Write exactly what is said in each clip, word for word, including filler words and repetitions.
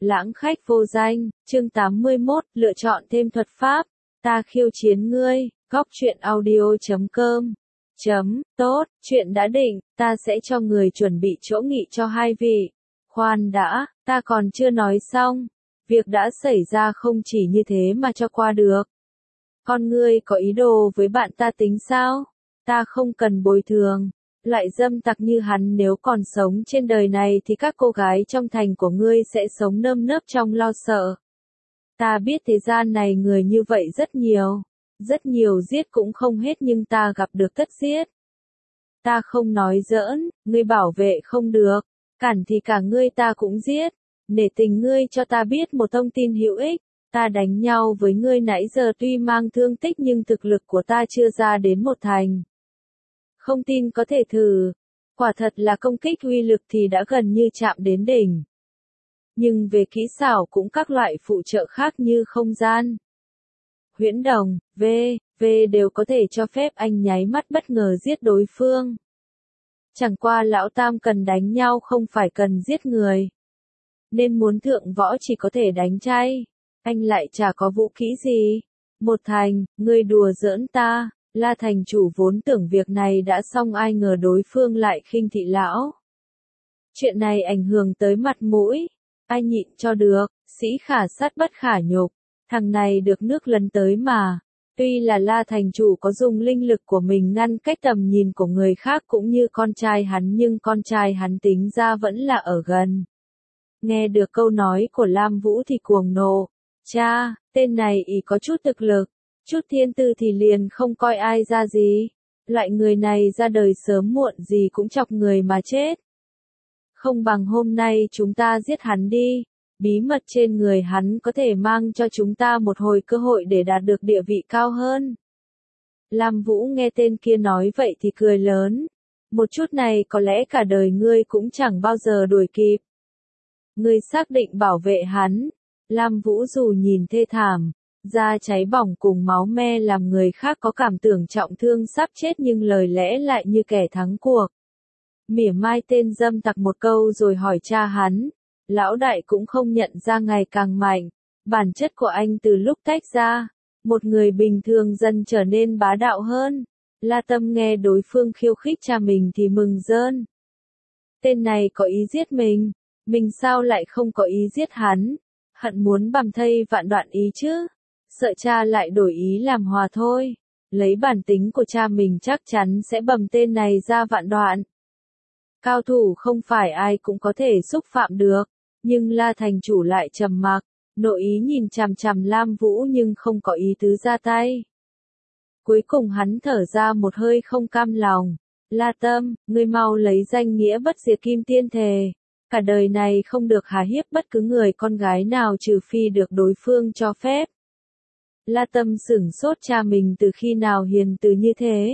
Lãng khách vô danh, chương tám mươi mốt, lựa chọn thêm thuật pháp, ta khiêu chiến ngươi, góc truyện audio chấm com. Chấm, tốt, chuyện đã định, ta sẽ cho người chuẩn bị chỗ nghỉ cho hai vị. Khoan đã, ta còn chưa nói xong. Việc đã xảy ra không chỉ như thế mà cho qua được. Con ngươi có ý đồ với bạn ta tính sao? Ta không cần bồi thường. Loại dâm tặc như hắn nếu còn sống trên đời này thì các cô gái trong thành của ngươi sẽ sống nơm nớp trong lo sợ. Ta biết thế gian này người như vậy rất nhiều. Rất nhiều giết cũng không hết nhưng ta gặp được tất giết. Ta không nói giỡn, ngươi bảo vệ không được. Cản thì cả ngươi ta cũng giết. Nể tình ngươi cho ta biết một thông tin hữu ích. Ta đánh nhau với ngươi nãy giờ tuy mang thương tích nhưng thực lực của ta chưa ra đến một thành. Không tin có thể thử. Quả thật là công kích uy lực thì đã gần như chạm đến đỉnh. Nhưng về kỹ xảo cũng các loại phụ trợ khác như không gian, huyễn đồng, V, V đều có thể cho phép anh nháy mắt bất ngờ giết đối phương. Chẳng qua lão tam cần đánh nhau không phải cần giết người. Nên muốn thượng võ chỉ có thể đánh chay. Anh lại chả có vũ khí gì. Một thành, ngươi đùa giỡn ta. La thành chủ vốn tưởng việc này đã xong ai ngờ đối phương lại khinh thị lão. Chuyện này ảnh hưởng tới mặt mũi. Ai nhịn cho được, sĩ khả sát bất khả nhục. Thằng này được nước lấn tới mà. Tuy là La thành chủ có dùng linh lực của mình ngăn cách tầm nhìn của người khác cũng như con trai hắn nhưng con trai hắn tính ra vẫn là ở gần. Nghe được câu nói của Lam Vũ thì cuồng nộ. Cha, tên này ý có chút thực lực. Chút thiên tư thì liền không coi ai ra gì. Loại người này ra đời sớm muộn gì cũng chọc người mà chết. Không bằng hôm nay chúng ta giết hắn đi. Bí mật trên người hắn có thể mang cho chúng ta một hồi cơ hội để đạt được địa vị cao hơn. Lam Vũ nghe tên kia nói vậy thì cười lớn. Một chút này có lẽ cả đời ngươi cũng chẳng bao giờ đuổi kịp. Ngươi xác định bảo vệ hắn. Lam Vũ dù nhìn thê thảm, da cháy bỏng cùng máu me làm người khác có cảm tưởng trọng thương sắp chết nhưng lời lẽ lại như kẻ thắng cuộc. Mỉa mai tên dâm tặc một câu rồi hỏi cha hắn. Lão đại cũng không nhận ra ngày càng mạnh. Bản chất của anh từ lúc tách ra. Một người bình thường dần trở nên bá đạo hơn. La Tâm nghe đối phương khiêu khích cha mình thì mừng rơn. Tên này có ý giết mình. Mình sao lại không có ý giết hắn. Hận muốn bằm thây vạn đoạn ý chứ. Sợ cha lại đổi ý làm hòa thôi. Lấy bản tính của cha mình chắc chắn sẽ bầm tên này ra vạn đoạn. Cao thủ không phải ai cũng có thể xúc phạm được. Nhưng La thành chủ lại trầm mặc. Nội ý nhìn chằm chằm Lam Vũ nhưng không có ý tứ ra tay. Cuối cùng hắn thở ra một hơi không cam lòng. La Tâm, ngươi mau lấy danh nghĩa bất diệt kim tiên thề. Cả đời này không được hà hiếp bất cứ người con gái nào trừ phi được đối phương cho phép. La Tâm sửng sốt cha mình từ khi nào hiền từ như thế.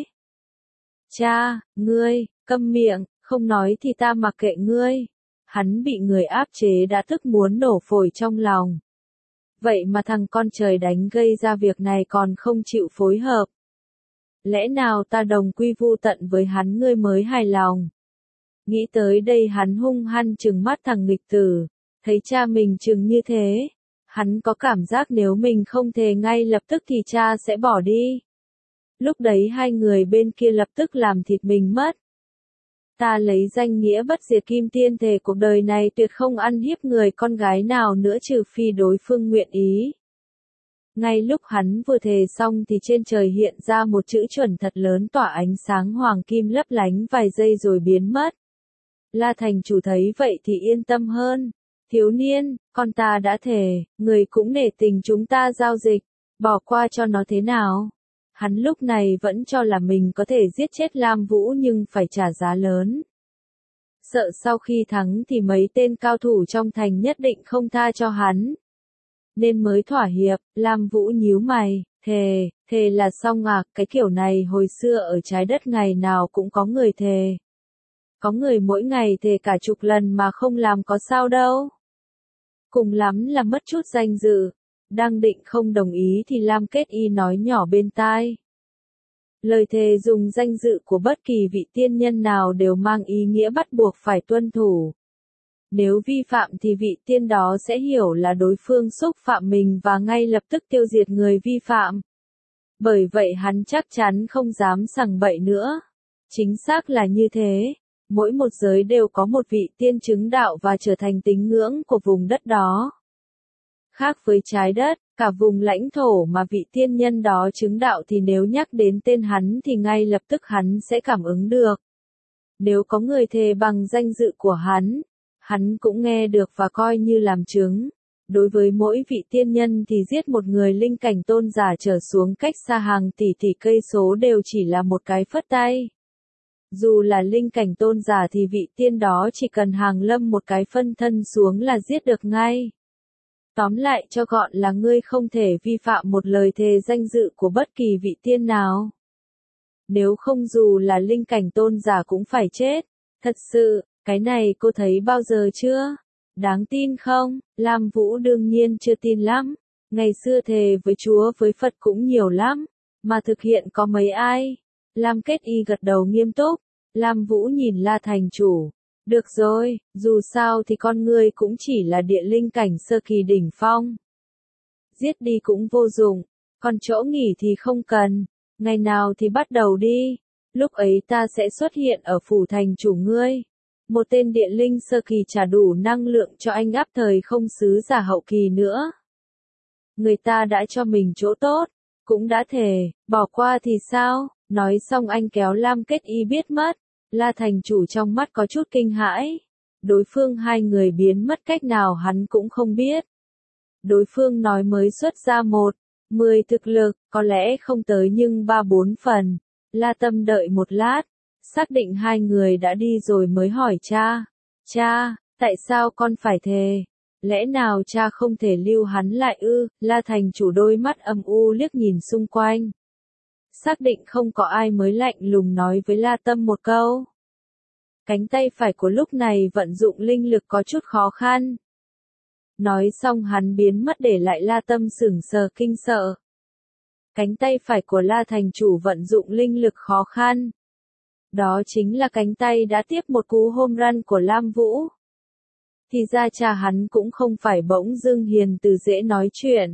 Cha, ngươi, câm miệng, không nói thì ta mặc kệ ngươi. Hắn bị người áp chế đã tức muốn nổ phổi trong lòng. Vậy mà thằng con trời đánh gây ra việc này còn không chịu phối hợp. Lẽ nào ta đồng quy vu tận với hắn ngươi mới hài lòng. Nghĩ tới đây hắn hung hăng trừng mắt thằng nghịch tử. Thấy cha mình trừng như thế. Hắn có cảm giác nếu mình không thề ngay lập tức thì cha sẽ bỏ đi. Lúc đấy hai người bên kia lập tức làm thịt mình mất. Ta lấy danh nghĩa bất diệt kim tiên thề cuộc đời này tuyệt không ăn hiếp người con gái nào nữa trừ phi đối phương nguyện ý. Ngay lúc hắn vừa thề xong thì trên trời hiện ra một chữ chuẩn thật lớn tỏa ánh sáng hoàng kim lấp lánh vài giây rồi biến mất. La thành chủ thấy vậy thì yên tâm hơn. Thiếu niên, con ta đã thề, người cũng nể tình chúng ta giao dịch, bỏ qua cho nó thế nào? Hắn lúc này vẫn cho là mình có thể giết chết Lam Vũ nhưng phải trả giá lớn. Sợ sau khi thắng thì mấy tên cao thủ trong thành nhất định không tha cho hắn. Nên mới thỏa hiệp. Lam Vũ nhíu mày, thề, thề là xong à, cái kiểu này hồi xưa ở trái đất ngày nào cũng có người thề. Có người mỗi ngày thề cả chục lần mà không làm có sao đâu. Cùng lắm là mất chút danh dự. Đang định không đồng ý thì Lam Kết Y nói nhỏ bên tai. Lời thề dùng danh dự của bất kỳ vị tiên nhân nào đều mang ý nghĩa bắt buộc phải tuân thủ. Nếu vi phạm thì vị tiên đó sẽ hiểu là đối phương xúc phạm mình và ngay lập tức tiêu diệt người vi phạm. Bởi vậy hắn chắc chắn không dám sằng bậy nữa. Chính xác là như thế. Mỗi một giới đều có một vị tiên chứng đạo và trở thành tín ngưỡng của vùng đất đó. Khác với trái đất, cả vùng lãnh thổ mà vị tiên nhân đó chứng đạo thì nếu nhắc đến tên hắn thì ngay lập tức hắn sẽ cảm ứng được. Nếu có người thề bằng danh dự của hắn, hắn cũng nghe được và coi như làm chứng. Đối với mỗi vị tiên nhân thì giết một người linh cảnh tôn giả trở xuống cách xa hàng tỷ tỷ cây số đều chỉ là một cái phất tay. Dù là linh cảnh tôn giả thì vị tiên đó chỉ cần hàng lâm một cái phân thân xuống là giết được ngay. Tóm lại cho gọn là ngươi không thể vi phạm một lời thề danh dự của bất kỳ vị tiên nào. Nếu không dù là linh cảnh tôn giả cũng phải chết. Thật sự, cái này cô thấy bao giờ chưa? Đáng tin không? Lam Vũ đương nhiên chưa tin lắm. Ngày xưa thề với Chúa với Phật cũng nhiều lắm, mà thực hiện có mấy ai? Lam Kết Y gật đầu nghiêm túc. Lam Vũ nhìn La Thành Chủ. Được rồi, dù sao thì con ngươi cũng chỉ là địa linh cảnh sơ kỳ đỉnh phong. Giết đi cũng vô dụng, còn chỗ nghỉ thì không cần. Ngày nào thì bắt đầu đi. Lúc ấy ta sẽ xuất hiện ở phủ thành chủ ngươi. Một tên địa linh sơ kỳ trả đủ năng lượng cho anh áp thời không sứ giả hậu kỳ nữa. Người ta đã cho mình chỗ tốt, cũng đã thề, bỏ qua thì sao? Nói xong anh kéo Lam Kết Y biết mất. La Thành Chủ trong mắt có chút kinh hãi. Đối phương hai người biến mất cách nào hắn cũng không biết. Đối phương nói mới xuất ra một, mười thực lực, có lẽ không tới nhưng ba bốn phần. La Tâm đợi một lát, xác định hai người đã đi rồi mới hỏi cha. Cha, tại sao con phải thề? Lẽ nào cha không thể lưu hắn lại ư? La Thành Chủ đôi mắt âm u liếc nhìn xung quanh. Xác định không có ai mới lạnh lùng nói với La Tâm một câu. Cánh tay phải của lúc này vận dụng linh lực có chút khó khăn. Nói xong hắn biến mất để lại La Tâm sững sờ kinh sợ. Cánh tay phải của La Thành Chủ vận dụng linh lực khó khăn. Đó chính là cánh tay đã tiếp một cú home run của Lam Vũ. Thì ra cha hắn cũng không phải bỗng dưng hiền từ dễ nói chuyện.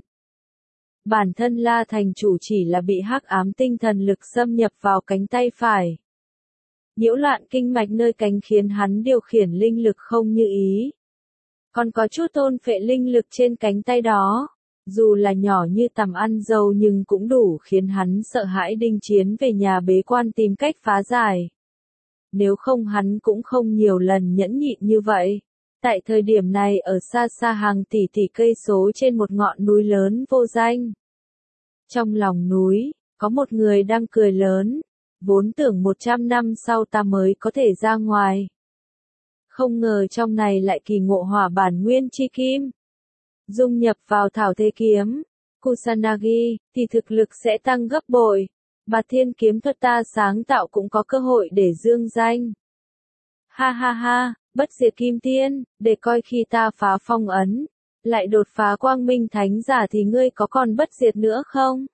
Bản thân La Thành Chủ chỉ là bị hắc ám tinh thần lực xâm nhập vào cánh tay phải. Nhiễu loạn kinh mạch nơi cánh khiến hắn điều khiển linh lực không như ý. Còn có chút thôn phệ linh lực trên cánh tay đó. Dù là nhỏ như tằm ăn dâu nhưng cũng đủ khiến hắn sợ hãi đinh chiến về nhà bế quan tìm cách phá giải. Nếu không hắn cũng không nhiều lần nhẫn nhịn như vậy. Tại thời điểm này ở xa xa hàng tỷ tỷ cây số trên một ngọn núi lớn vô danh. Trong lòng núi, có một người đang cười lớn. Vốn tưởng một trăm năm sau ta mới có thể ra ngoài. Không ngờ trong này lại kỳ ngộ hỏa bản nguyên chi kim. Dung nhập vào thảo thế kiếm, Kusanagi, thì thực lực sẽ tăng gấp bội. Bạt thiên kiếm thuật ta sáng tạo cũng có cơ hội để dương danh. Ha ha ha, bất diệt kim tiên, để coi khi ta phá phong ấn, lại đột phá quang minh thánh giả thì ngươi có còn bất diệt nữa không?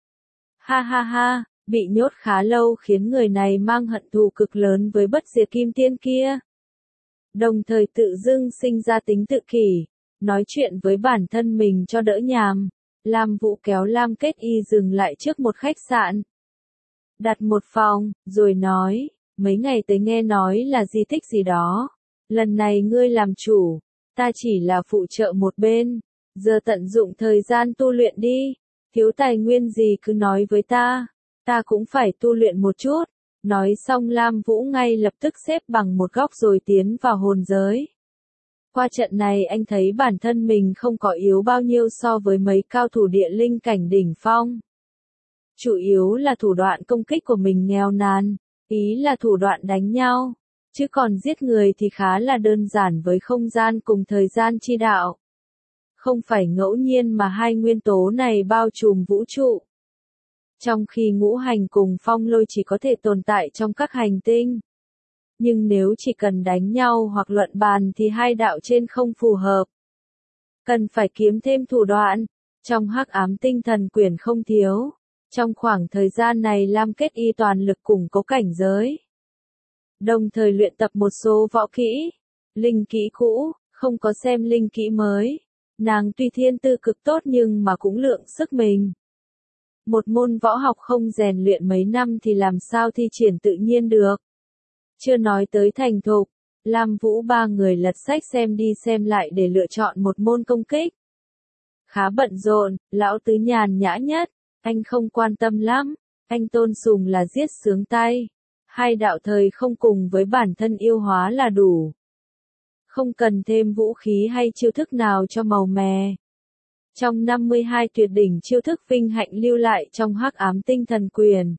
Ha ha ha, bị nhốt khá lâu khiến người này mang hận thù cực lớn với bất diệt kim tiên kia. Đồng thời tự dưng sinh ra tính tự kỷ. Nói chuyện với bản thân mình cho đỡ nhàm, Lam Vũ kéo Lam Kết Y dừng lại trước một khách sạn. Đặt một phòng, rồi nói, mấy ngày tới nghe nói là di tích gì đó. Lần này ngươi làm chủ, ta chỉ là phụ trợ một bên. Giờ tận dụng thời gian tu luyện đi, thiếu tài nguyên gì cứ nói với ta, ta cũng phải tu luyện một chút. Nói xong Lam Vũ ngay lập tức xếp bằng một góc rồi tiến vào hồn giới. Qua trận này anh thấy bản thân mình không có yếu bao nhiêu so với mấy cao thủ địa linh cảnh đỉnh phong. Chủ yếu là thủ đoạn công kích của mình nghèo nàn, ý là thủ đoạn đánh nhau, chứ còn giết người thì khá là đơn giản với không gian cùng thời gian chi đạo. Không phải ngẫu nhiên mà hai nguyên tố này bao trùm vũ trụ. Trong khi ngũ hành cùng phong lôi chỉ có thể tồn tại trong các hành tinh. Nhưng nếu chỉ cần đánh nhau hoặc luận bàn thì hai đạo trên không phù hợp. Cần phải kiếm thêm thủ đoạn. Trong hắc ám tinh thần quyển không thiếu. Trong khoảng thời gian này Lam Kết Y toàn lực củng cố cảnh giới. Đồng thời luyện tập một số võ kỹ. Linh kỹ cũ, không có xem linh kỹ mới. Nàng tuy thiên tư cực tốt nhưng mà cũng lượng sức mình. Một môn võ học không rèn luyện mấy năm thì làm sao thi triển tự nhiên được. Chưa nói tới thành thục, Lam Vũ ba người lật sách xem đi xem lại để lựa chọn một môn công kích. Khá bận rộn, lão tứ nhàn nhã nhất, anh không quan tâm lắm, anh tôn sùng là giết sướng tay. Hai đạo thời không cùng với bản thân yêu hóa là đủ. Không cần thêm vũ khí hay chiêu thức nào cho màu mè. Trong năm mươi hai tuyệt đỉnh chiêu thức vinh hạnh lưu lại trong hắc ám tinh thần quyền.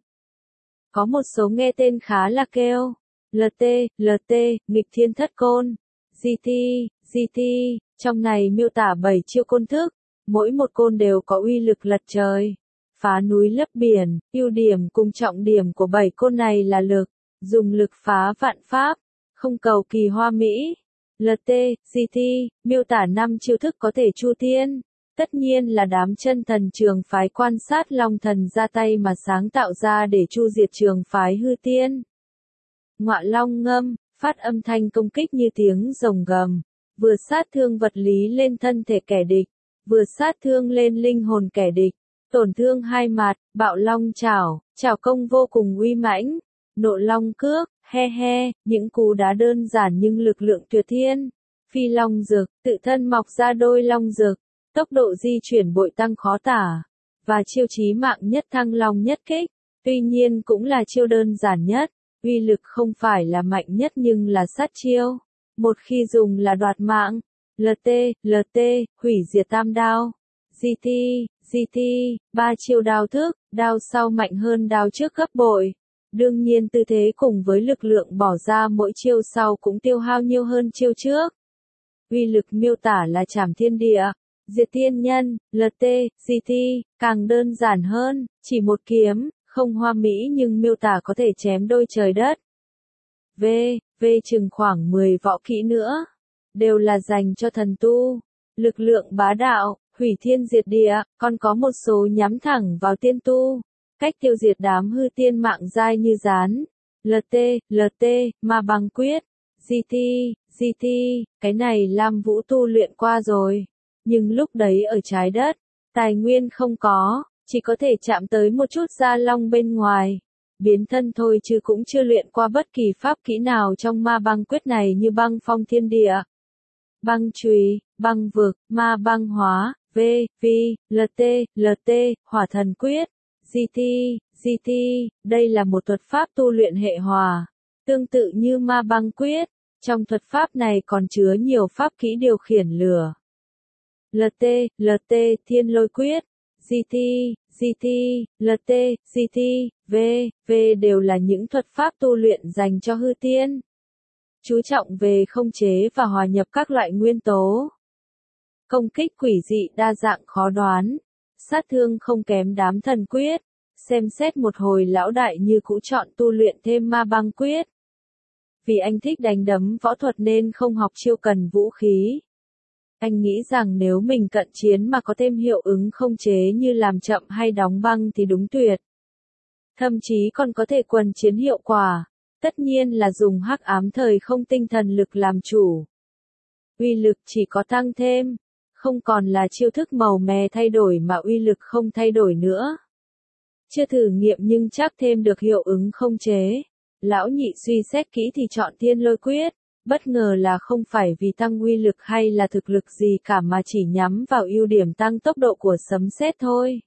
Có một số nghe tên khá là kêu. lờ tê, lờ tê, nghịch thiên thất côn. giê tê, giê tê, trong này miêu tả bảy chiêu côn thức. Mỗi một côn đều có uy lực lật trời. Phá núi lấp biển, ưu điểm cùng trọng điểm của bảy côn này là lực. Dùng lực phá vạn pháp, không cầu kỳ hoa mỹ. lờ tê, giê tê, miêu tả năm chiêu thức có thể chu thiên. Tất nhiên là đám chân thần trường phái quan sát long thần ra tay mà sáng tạo ra để chu diệt trường phái hư tiên. Ngọa long ngâm, phát âm thanh công kích như tiếng rồng gầm, vừa sát thương vật lý lên thân thể kẻ địch, vừa sát thương lên linh hồn kẻ địch, tổn thương hai mặt, bạo long chảo, chảo công vô cùng uy mãnh, nộ long cước, he he, những cú đá đơn giản nhưng lực lượng tuyệt thiên, phi long dực, tự thân mọc ra đôi long dực. Tốc độ di chuyển bội tăng khó tả, và chiêu chí mạng nhất thăng long nhất kích, tuy nhiên cũng là chiêu đơn giản nhất, uy lực không phải là mạnh nhất nhưng là sát chiêu, một khi dùng là đoạt mạng, lờ tê, lờ tê, hủy diệt tam đao, giê tê, giê tê, ba chiêu đao thức, đao sau mạnh hơn đao trước gấp bội, đương nhiên tư thế cùng với lực lượng bỏ ra mỗi chiêu sau cũng tiêu hao nhiều hơn chiêu trước. Uy lực miêu tả là trảm thiên địa. Diệt thiên nhân, lờ tê, giê tê, càng đơn giản hơn, chỉ một kiếm, không hoa mỹ nhưng miêu tả có thể chém đôi trời đất. V, V chừng khoảng mười võ kỹ nữa, đều là dành cho thần tu, lực lượng bá đạo, hủy thiên diệt địa, còn có một số nhắm thẳng vào tiên tu, cách tiêu diệt đám hư tiên mạng dai như rán, lờ tê, lờ tê, ma băng quyết, giê tê, giê tê, cái này Lam Vũ tu luyện qua rồi. Nhưng lúc đấy ở trái đất, tài nguyên không có, chỉ có thể chạm tới một chút da long bên ngoài. Biến thân thôi chứ cũng chưa luyện qua bất kỳ pháp kỹ nào trong ma băng quyết này như băng phong thiên địa, băng chùy, băng vực, ma băng hóa, V, V, lờ tê, lờ tê, hỏa thần quyết, giê tê, giê tê, đây là một thuật pháp tu luyện hệ hòa, tương tự như ma băng quyết, trong thuật pháp này còn chứa nhiều pháp kỹ điều khiển lửa. lờ tê, lờ tê, thiên lôi quyết, giê tê, giê tê, lờ tê, giê tê, V, V đều là những thuật pháp tu luyện dành cho hư tiên. Chú trọng về khống chế và hòa nhập các loại nguyên tố. Công kích quỷ dị đa dạng khó đoán, sát thương không kém đám thần quyết, xem xét một hồi lão đại như cũ chọn tu luyện thêm ma băng quyết. Vì anh thích đánh đấm võ thuật nên không học chiêu cần vũ khí. Anh nghĩ rằng nếu mình cận chiến mà có thêm hiệu ứng không chế như làm chậm hay đóng băng thì đúng tuyệt. Thậm chí còn có thể quần chiến hiệu quả, tất nhiên là dùng hắc ám thời không tinh thần lực làm chủ. Uy lực chỉ có tăng thêm, không còn là chiêu thức màu mè thay đổi mà uy lực không thay đổi nữa. Chưa thử nghiệm nhưng chắc thêm được hiệu ứng không chế. Lão nhị suy xét kỹ thì chọn thiên lôi quyết. Bất ngờ là không phải vì tăng uy lực hay là thực lực gì cả mà chỉ nhắm vào ưu điểm tăng tốc độ của sấm sét thôi.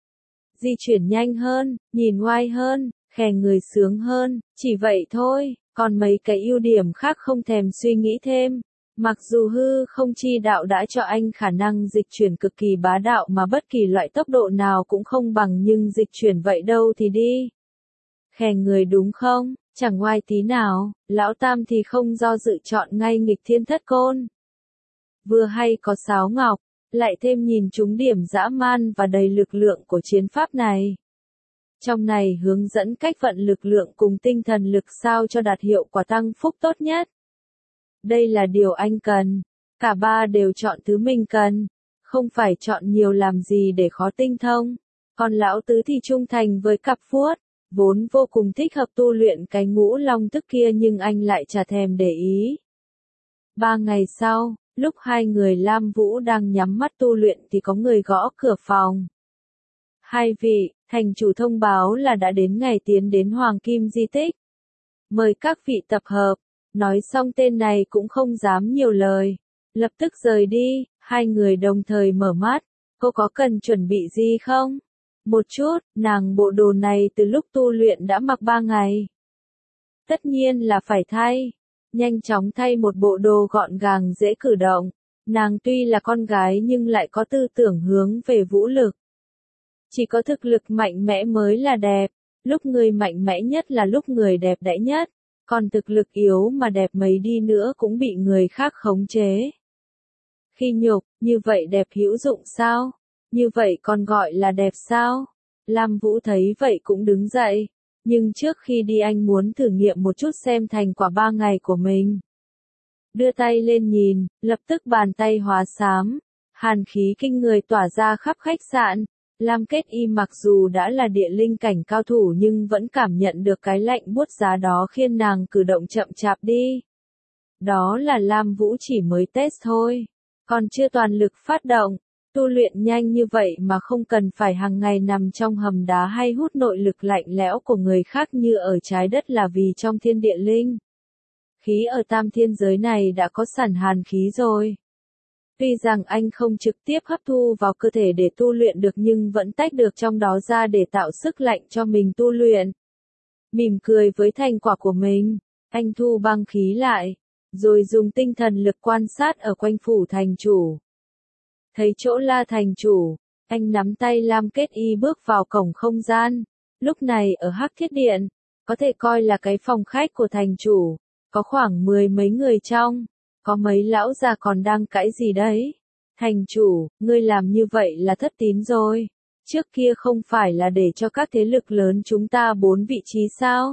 Di chuyển nhanh hơn, nhìn ngoai hơn, khè người sướng hơn, chỉ vậy thôi, còn mấy cái ưu điểm khác không thèm suy nghĩ thêm. Mặc dù hư không chi đạo đã cho anh khả năng dịch chuyển cực kỳ bá đạo mà bất kỳ loại tốc độ nào cũng không bằng nhưng dịch chuyển vậy đâu thì đi. Khè người đúng không? Chẳng ngoai tí nào, lão tam thì không do dự chọn ngay nghịch thiên thất côn. Vừa hay có sáo ngọc, lại thêm nhìn trúng điểm dã man và đầy lực lượng của chiến pháp này. Trong này hướng dẫn cách vận lực lượng cùng tinh thần lực sao cho đạt hiệu quả tăng phúc tốt nhất. Đây là điều anh cần. Cả ba đều chọn thứ mình cần. Không phải chọn nhiều làm gì để khó tinh thông. Còn lão tứ thì trung thành với cặp vuốt. Vốn vô cùng thích hợp tu luyện cái ngũ long tức kia nhưng anh lại chả thèm để ý. Ba ngày sau, lúc hai người Lam Vũ đang nhắm mắt tu luyện thì có người gõ cửa phòng. Hai vị, thành chủ thông báo là đã đến ngày tiến đến Hoàng Kim Di Tích. Mời các vị tập hợp. Nói xong tên này cũng không dám nhiều lời. Lập tức rời đi, hai người đồng thời mở mắt. Cô có cần chuẩn bị gì không? Một chút, nàng bộ đồ này từ lúc tu luyện đã mặc ba ngày. Tất nhiên là phải thay. Nhanh chóng thay một bộ đồ gọn gàng dễ cử động. Nàng tuy là con gái nhưng lại có tư tưởng hướng về vũ lực. Chỉ có thực lực mạnh mẽ mới là đẹp. Lúc người mạnh mẽ nhất là lúc người đẹp đẽ nhất. Còn thực lực yếu mà đẹp mấy đi nữa cũng bị người khác khống chế. Khi nhục, như vậy đẹp hữu dụng sao? Như vậy còn gọi là đẹp sao? Lam Vũ thấy vậy cũng đứng dậy. Nhưng trước khi đi anh muốn thử nghiệm một chút xem thành quả ba ngày của mình. Đưa tay lên nhìn, lập tức bàn tay hóa xám. Hàn khí kinh người tỏa ra khắp khách sạn. Lam Kết Y mặc dù đã là địa linh cảnh cao thủ nhưng vẫn cảm nhận được cái lạnh buốt giá đó khiến nàng cử động chậm chạp đi. Đó là Lam Vũ chỉ mới test thôi. Còn chưa toàn lực phát động. Tu luyện nhanh như vậy mà không cần phải hàng ngày nằm trong hầm đá hay hút nội lực lạnh lẽo của người khác như ở trái đất là vì trong thiên địa linh. Khí ở tam thiên giới này đã có sẵn hàn khí rồi. Tuy rằng anh không trực tiếp hấp thu vào cơ thể để tu luyện được nhưng vẫn tách được trong đó ra để tạo sức lạnh cho mình tu luyện. Mỉm cười với thành quả của mình, anh thu băng khí lại, rồi dùng tinh thần lực quan sát ở quanh phủ thành chủ. Thấy chỗ La thành chủ, anh nắm tay Lam Kết Y bước vào cổng không gian. Lúc này ở Hắc Thiết Điện, có thể coi là cái phòng khách của thành chủ, có khoảng mười mấy người trong. Có mấy lão già còn đang cãi gì đấy? Thành chủ, ngươi làm như vậy là thất tín rồi. Trước kia không phải là để cho các thế lực lớn chúng ta bốn vị trí sao?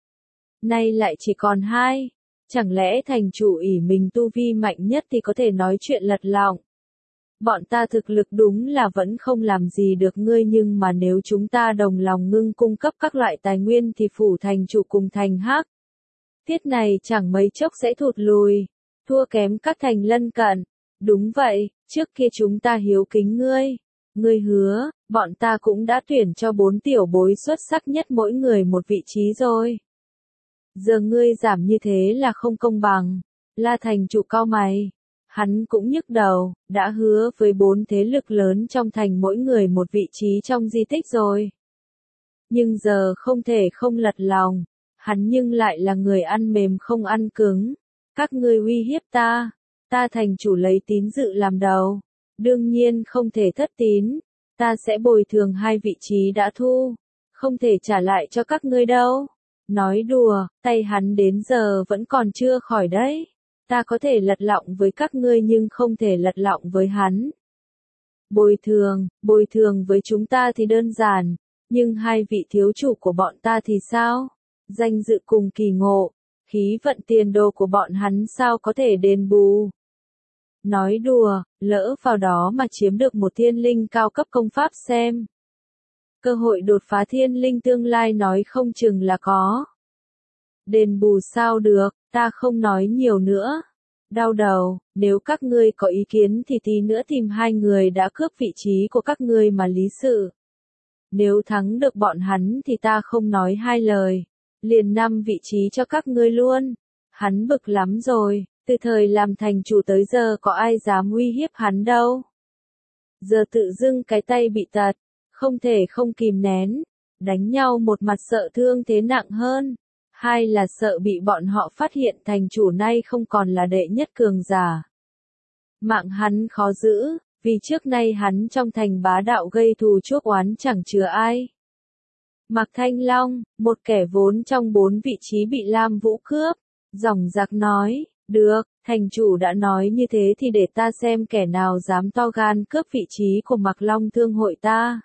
Nay lại chỉ còn hai. Chẳng lẽ thành chủ ỷ mình tu vi mạnh nhất thì có thể nói chuyện lật lọng? Bọn ta thực lực đúng là vẫn không làm gì được ngươi nhưng mà nếu chúng ta đồng lòng ngưng cung cấp các loại tài nguyên thì phủ thành chủ cùng thành Hắc Thiết này chẳng mấy chốc sẽ thụt lùi. Thua kém các thành lân cận. Đúng vậy, trước kia chúng ta hiếu kính ngươi. Ngươi hứa, bọn ta cũng đã tuyển cho bốn tiểu bối xuất sắc nhất mỗi người một vị trí rồi. Giờ ngươi giảm như thế là không công bằng. La thành chủ cau mày. Hắn cũng nhức đầu, đã hứa với bốn thế lực lớn trong thành mỗi người một vị trí trong di tích rồi. Nhưng giờ không thể không lật lòng. Hắn nhưng lại là người ăn mềm không ăn cứng. Các ngươi uy hiếp ta, ta thành chủ lấy tín dự làm đầu. Đương nhiên không thể thất tín, ta sẽ bồi thường hai vị trí đã thu, không thể trả lại cho các ngươi đâu. Nói đùa, tay hắn đến giờ vẫn còn chưa khỏi đấy. Ta có thể lật lọng với các ngươi nhưng không thể lật lọng với hắn. Bồi thường, bồi thường với chúng ta thì đơn giản, nhưng hai vị thiếu chủ của bọn ta thì sao? Danh dự cùng kỳ ngộ. Khí vận tiền đồ của bọn hắn sao có thể đền bù. Nói đùa, lỡ vào đó mà chiếm được một thiên linh cao cấp công pháp xem. Cơ hội đột phá thiên linh tương lai nói không chừng là có. Đền bù sao được, ta không nói nhiều nữa. Đau đầu, nếu các ngươi có ý kiến thì tí nữa tìm hai người đã cướp vị trí của các ngươi mà lý sự. Nếu thắng được bọn hắn thì ta không nói hai lời. Liền năm vị trí cho các ngươi luôn. Hắn bực lắm rồi, từ thời làm thành chủ tới giờ có ai dám uy hiếp hắn đâu. Giờ tự dưng cái tay bị tật, không thể không kìm nén, đánh nhau một mặt sợ thương thế nặng hơn, hai là sợ bị bọn họ phát hiện thành chủ nay không còn là đệ nhất cường giả. Mạng hắn khó giữ, vì trước nay hắn trong thành bá đạo gây thù chuốc oán chẳng chừa ai. Mạc Thanh Long, một kẻ vốn trong bốn vị trí bị Lam Vũ cướp, dòng dạc nói, được, thành chủ đã nói như thế thì để ta xem kẻ nào dám to gan cướp vị trí của Mạc Long thương hội ta.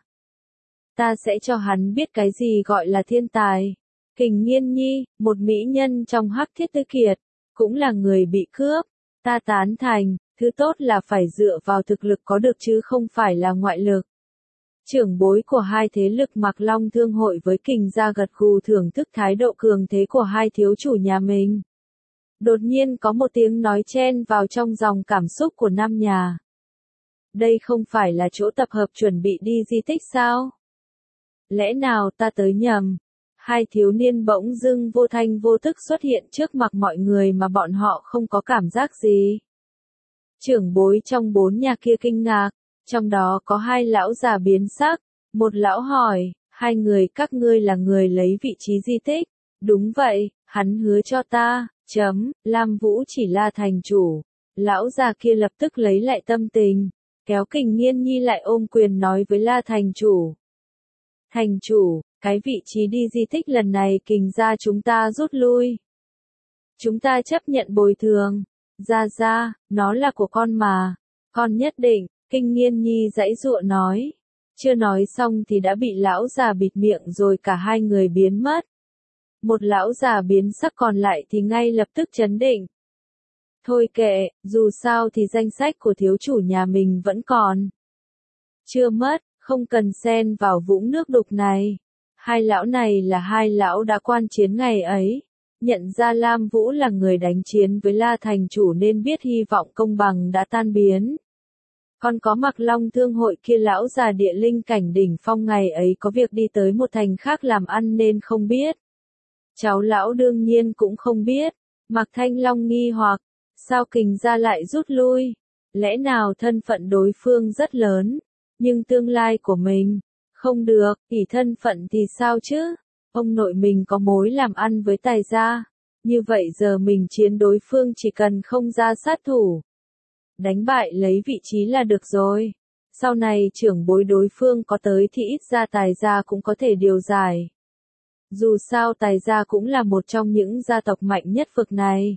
Ta sẽ cho hắn biết cái gì gọi là thiên tài. Kình Nghiên Nhi, một mỹ nhân trong Hắc Thiết Tư Kiệt, cũng là người bị cướp. Ta tán thành, thứ tốt là phải dựa vào thực lực có được chứ không phải là ngoại lực. Trưởng bối của hai thế lực Mạc Long thương hội với Kình gia gật gù thưởng thức thái độ cường thế của hai thiếu chủ nhà mình. Đột nhiên có một tiếng nói chen vào trong dòng cảm xúc của Nam Nhà. Đây không phải là chỗ tập hợp chuẩn bị đi di tích sao? Lẽ nào ta tới nhầm? Hai thiếu niên bỗng dưng vô thanh vô tức xuất hiện trước mặt mọi người mà bọn họ không có cảm giác gì. Trưởng bối trong bốn nhà kia kinh ngạc, trong đó có hai lão già biến sắc. Một lão hỏi, hai người các ngươi là người lấy vị trí di tích. Đúng vậy, hắn hứa cho ta, chấm, Lam Vũ chỉ là thành chủ. Lão già kia lập tức lấy lại tâm tình, kéo Kình Nghiên Nhi lại ôm quyền nói với La thành chủ. Thành chủ, cái vị trí đi di tích lần này Kình gia chúng ta rút lui. Chúng ta chấp nhận bồi thường. Gia gia, nó là của con mà. Con nhất định, Kình Nghiên Nhi giãy giụa nói. Chưa nói xong thì đã bị lão già bịt miệng rồi cả hai người biến mất. Một lão già biến sắc còn lại thì ngay lập tức chấn định. Thôi kệ, dù sao thì danh sách của thiếu chủ nhà mình vẫn còn. Chưa mất, không cần xen vào vũng nước đục này. Hai lão này là hai lão đã quan chiến ngày ấy. Nhận ra Lam Vũ là người đánh chiến với La thành chủ nên biết hy vọng công bằng đã tan biến. Còn có Mặc Long thương hội kia lão già địa linh cảnh đỉnh phong ngày ấy có việc đi tới một thành khác làm ăn nên không biết. Cháu lão đương nhiên cũng không biết. Mạc Thanh Long nghi hoặc, sao Kình gia lại rút lui? Lẽ nào thân phận đối phương rất lớn, nhưng tương lai của mình, không được, ỷ thân phận thì sao chứ? Ông nội mình có mối làm ăn với Tài gia, như vậy giờ mình chiến đối phương chỉ cần không ra sát thủ. Đánh bại lấy vị trí là được rồi. Sau này trưởng bối đối phương có tới thì ít ra Tài gia cũng có thể điều giải. Dù sao Tài gia cũng là một trong những gia tộc mạnh nhất vực này.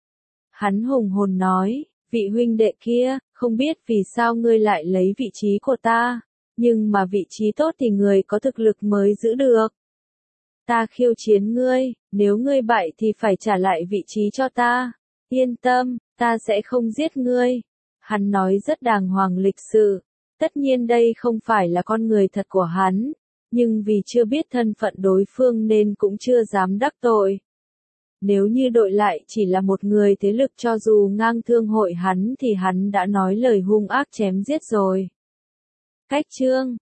Hắn hùng hồn nói, vị huynh đệ kia, không biết vì sao ngươi lại lấy vị trí của ta, nhưng mà vị trí tốt thì người có thực lực mới giữ được. Ta khiêu chiến ngươi, nếu ngươi bại thì phải trả lại vị trí cho ta. Yên tâm, ta sẽ không giết ngươi. Hắn nói rất đàng hoàng lịch sự. Tất nhiên đây không phải là con người thật của hắn, nhưng vì chưa biết thân phận đối phương nên cũng chưa dám đắc tội. Nếu như đội lại chỉ là một người thế lực cho dù ngang thương hội hắn thì hắn đã nói lời hung ác chém giết rồi. Cách chương